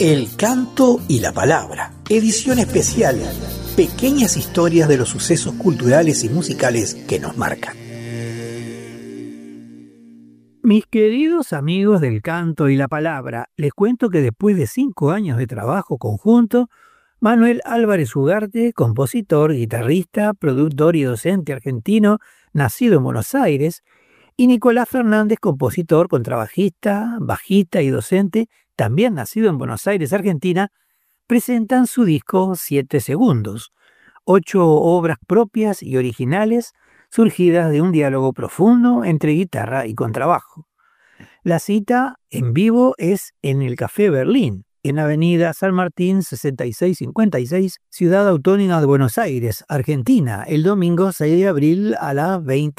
El canto y la palabra, edición especial, pequeñas historias de los sucesos culturales y musicales que nos marcan. Mis queridos amigos del canto y la palabra, les cuento que después de 5 años de trabajo conjunto, Manuel Álvarez Ugarte, compositor, guitarrista, productor y docente argentino, nacido en Buenos Aires, y Nicolás Fernández, compositor, contrabajista, bajista y docente, también nacido en Buenos Aires, Argentina, presentan su disco 7 segundos, 8 obras propias y originales surgidas de un diálogo profundo entre guitarra y contrabajo. La cita en vivo es en el Café Berlín, en Avenida San Martín 6656, Ciudad Autónoma de Buenos Aires, Argentina, el domingo 6 de abril a las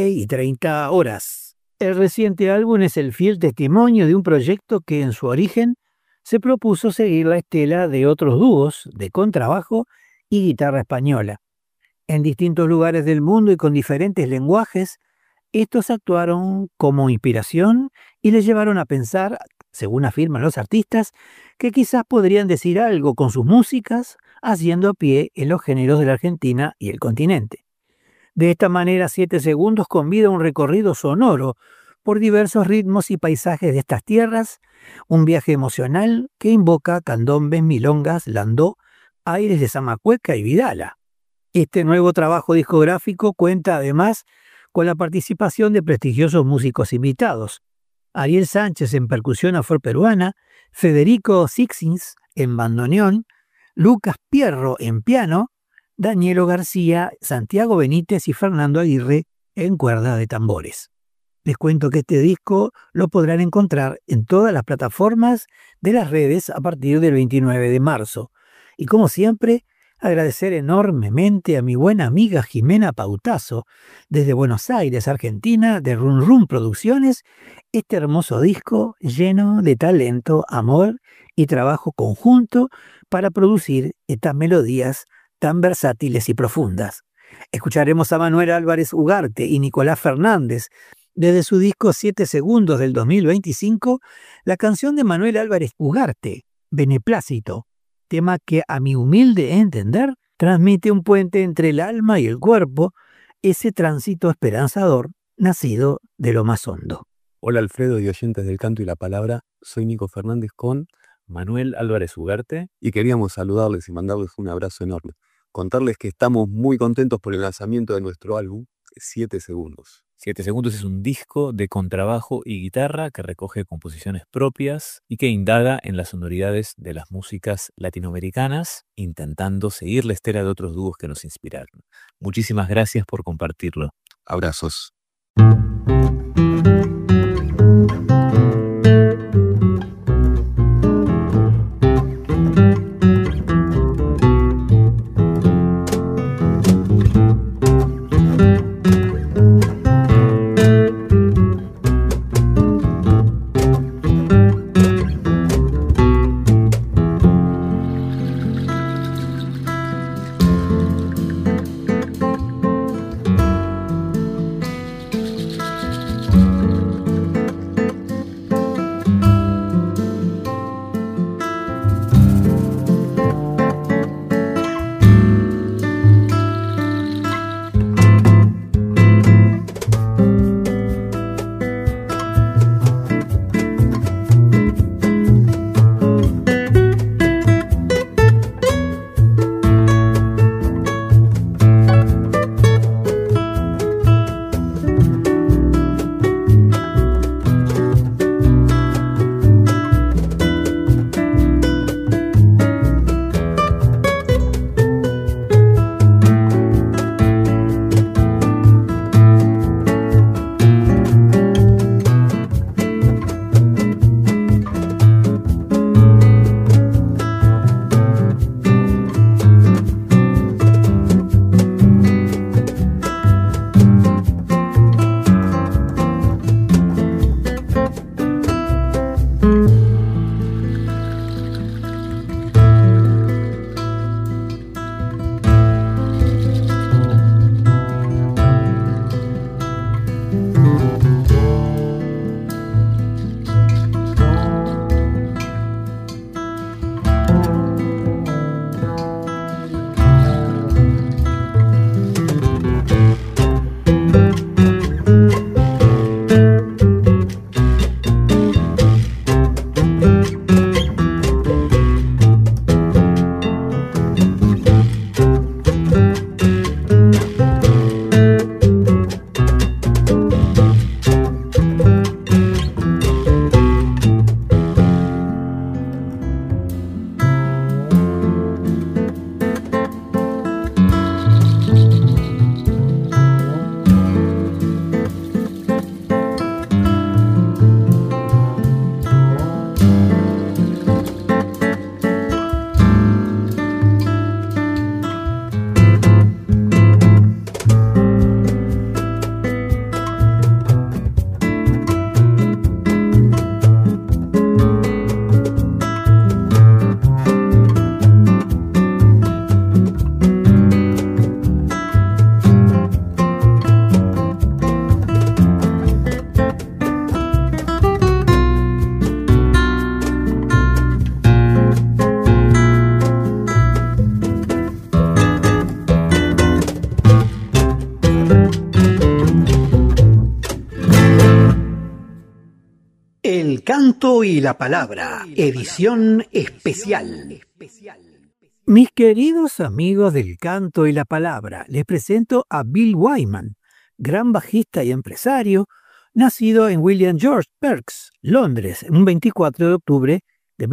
20:30 horas. El reciente álbum es el fiel testimonio de un proyecto que en su origen se propuso seguir la estela de otros dúos de contrabajo y guitarra española. En distintos lugares del mundo y con diferentes lenguajes, estos actuaron como inspiración y les llevaron a pensar, según afirman los artistas, que quizás podrían decir algo con sus músicas, haciendo pie en los géneros de la Argentina y el continente. De esta manera, 7 segundos convida un recorrido sonoro por diversos ritmos y paisajes de estas tierras, un viaje emocional que invoca candombes, milongas, landó, aires de Zamacueca y Vidala. Este nuevo trabajo discográfico cuenta además con la participación de prestigiosos músicos invitados: Ariel Sánchez en percusión afroperuana, Federico Sixins en bandoneón, Lucas Pierro en piano, Danielo García, Santiago Benítez y Fernando Aguirre en cuerda de tambores. Les cuento que este disco lo podrán encontrar en todas las plataformas de las redes a partir del 29 de marzo. Y como siempre, agradecer enormemente a mi buena amiga Jimena Pautazo, desde Buenos Aires, Argentina, de Run Run Producciones, este hermoso disco lleno de talento, amor y trabajo conjunto para producir estas melodías tan versátiles y profundas. Escucharemos a Manuel Álvarez Ugarte y Nicolás Fernández desde su disco 7 segundos del 2025, la canción de Manuel Álvarez Ugarte, Beneplácito, tema que a mi humilde entender transmite un puente entre el alma y el cuerpo, ese tránsito esperanzador nacido de lo más hondo. Hola Alfredo y oyentes del canto y la palabra, soy Nico Fernández con Manuel Álvarez Ugarte y queríamos saludarles y mandarles un abrazo enorme. Contarles que estamos muy contentos por el lanzamiento de nuestro álbum, 7 segundos. 7 segundos es un disco de contrabajo y guitarra que recoge composiciones propias y que indaga en las sonoridades de las músicas latinoamericanas, intentando seguir la estela de otros dúos que nos inspiraron. Muchísimas gracias por compartirlo. Abrazos. El canto y la palabra, edición especial. Mis queridos amigos del canto y la palabra, les presento a Bill Wyman, gran bajista y empresario, nacido en William George Perks, Londres, un 24 de octubre de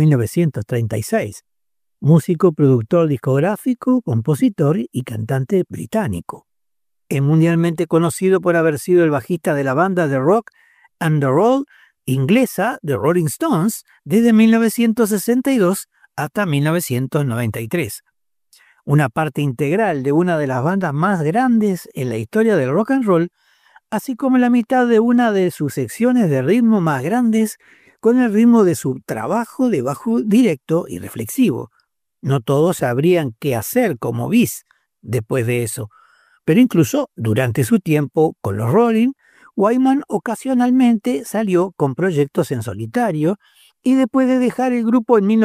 1936. Músico, productor discográfico, compositor y cantante británico. Es mundialmente conocido por haber sido el bajista de la banda de rock and roll inglesa The Rolling Stones desde 1962 hasta 1993. Una parte integral de una de las bandas más grandes en la historia del rock and roll, así como la mitad de una de sus secciones de ritmo más grandes con el ritmo de su trabajo de bajo directo y reflexivo. No todos sabrían qué hacer como bis después de eso, pero incluso durante su tiempo con los Rolling, Wyman ocasionalmente salió con proyectos en solitario y después de dejar el grupo en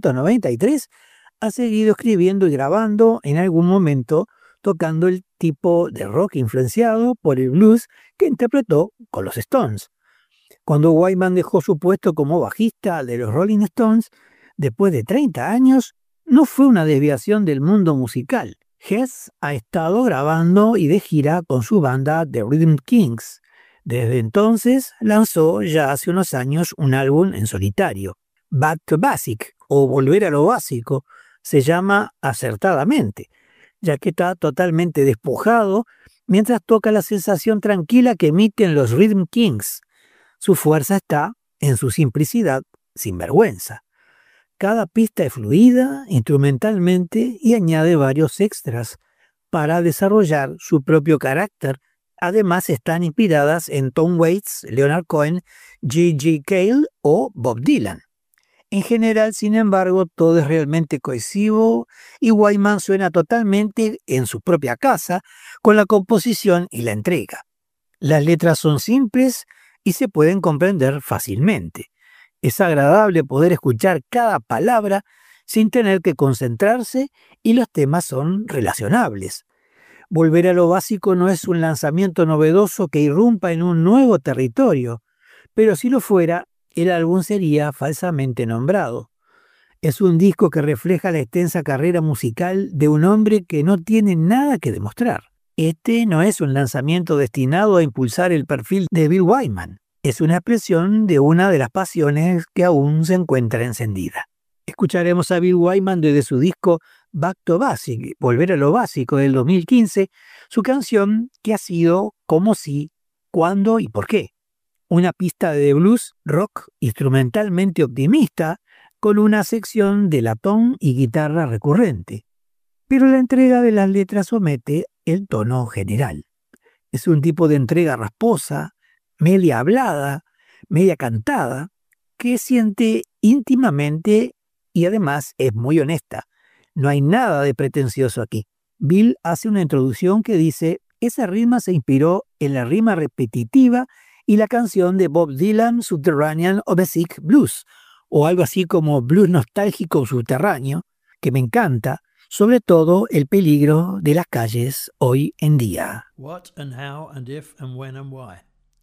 1993 ha seguido escribiendo y grabando en algún momento tocando el tipo de rock influenciado por el blues que interpretó con los Stones. Cuando Wyman dejó su puesto como bajista de los Rolling Stones, después de 30 años, no fue una desviación del mundo musical. Hess ha estado grabando y de gira con su banda The Rhythm Kings. Desde entonces lanzó ya hace unos años un álbum en solitario. Back to Basic, o Volver a lo Básico, se llama acertadamente, ya que está totalmente despojado mientras toca la sensación tranquila que emiten los Rhythm Kings. Su fuerza está en su simplicidad sin vergüenza. Cada pista es fluida instrumentalmente y añade varios extras para desarrollar su propio carácter. Además están inspiradas en Tom Waits, Leonard Cohen, G.G. Cale o Bob Dylan. En general, sin embargo, todo es realmente cohesivo y Wyman suena totalmente en su propia casa con la composición y la entrega. Las letras son simples y se pueden comprender fácilmente. Es agradable poder escuchar cada palabra sin tener que concentrarse y los temas son relacionables. Volver a lo básico no es un lanzamiento novedoso que irrumpa en un nuevo territorio, pero si lo fuera, el álbum sería falsamente nombrado. Es un disco que refleja la extensa carrera musical de un hombre que no tiene nada que demostrar. Este no es un lanzamiento destinado a impulsar el perfil de Bill Wyman. Es una expresión de una de las pasiones que aún se encuentra encendida. Escucharemos a Bill Wyman desde su disco Back to Basic, Volver a lo Básico del 2015, su canción que ha sido Cómo si, cuándo y por qué. Una pista de blues rock instrumentalmente optimista con una sección de latón y guitarra recurrente. Pero la entrega de las letras omite el tono general. Es un tipo de entrega rasposa, media hablada, media cantada, que siente íntimamente y además es muy honesta. No hay nada de pretencioso aquí. Bill hace una introducción que dice: esa rima se inspiró en la rima repetitiva y la canción de Bob Dylan, Subterranean o Basic Blues, o algo así como blues nostálgico subterráneo, que me encanta, sobre todo el peligro de las calles hoy en día. What and how and if and when and why.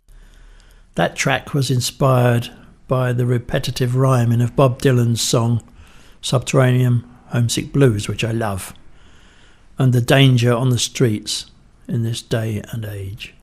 That track was inspired by the repetitive rhyming of Bob Dylan's song Subterranean Homesick Blues, which I love, and the danger on the streets in this day and age.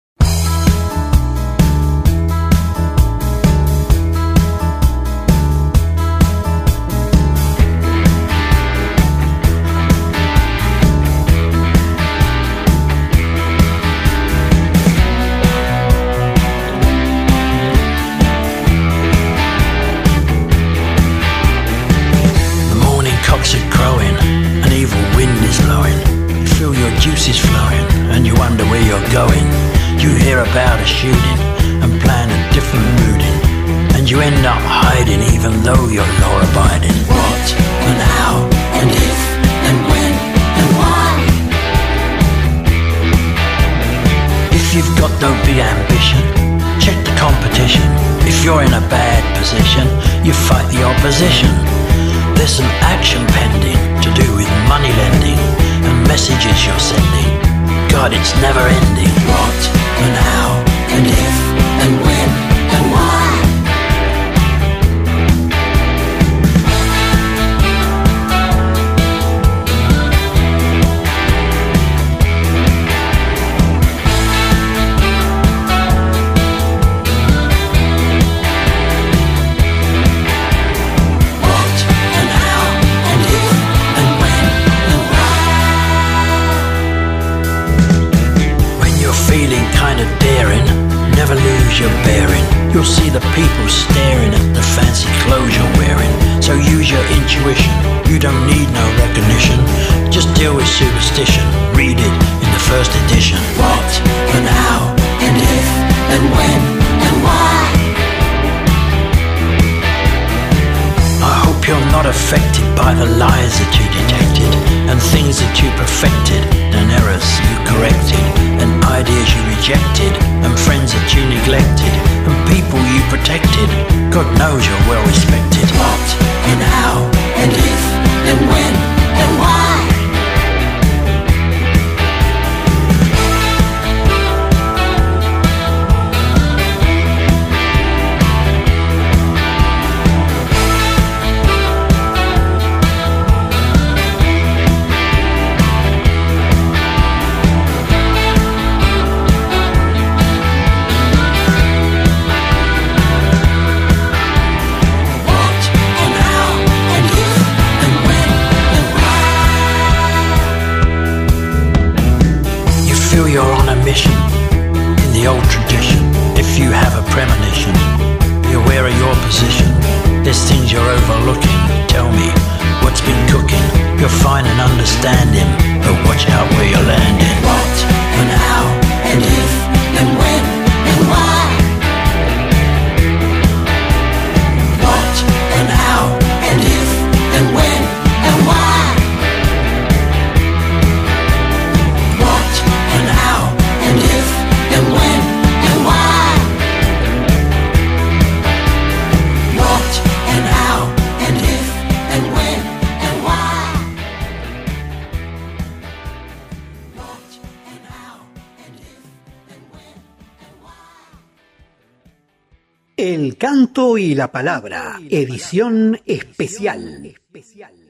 Juices flowing and you wonder where you're going. You hear about a shooting and plan a different routing, and you end up hiding even though you're law-abiding. What and how and if and when and why. If you've got no big ambition, check the competition. If you're in a bad position, you fight the opposition. There's some action pending to do with money lending and messages you're sending. God, it's never ending. What and how and if and when and why. intuition. You don't need no recognition. Just deal with superstition. Read it in the first edition. What and how and if and when and why. I hope you're not affected by the lies that you detected, and things that you perfected, and errors you corrected, and ideas you rejected, and friends that you neglected, and people you protected. God knows you're well respected. What and how and if and when and why. You're on a mission in the old tradition. If you have a premonition, you're aware of your position. There's things you're overlooking. Tell me what's been cooking. You're fine and understanding, but watch out where you're landing. What and how and if and when and why. What and how and if and when and why. And if and when and why. What and how and if and when and why. What and how and if and when and why. El canto y la palabra, edición especial.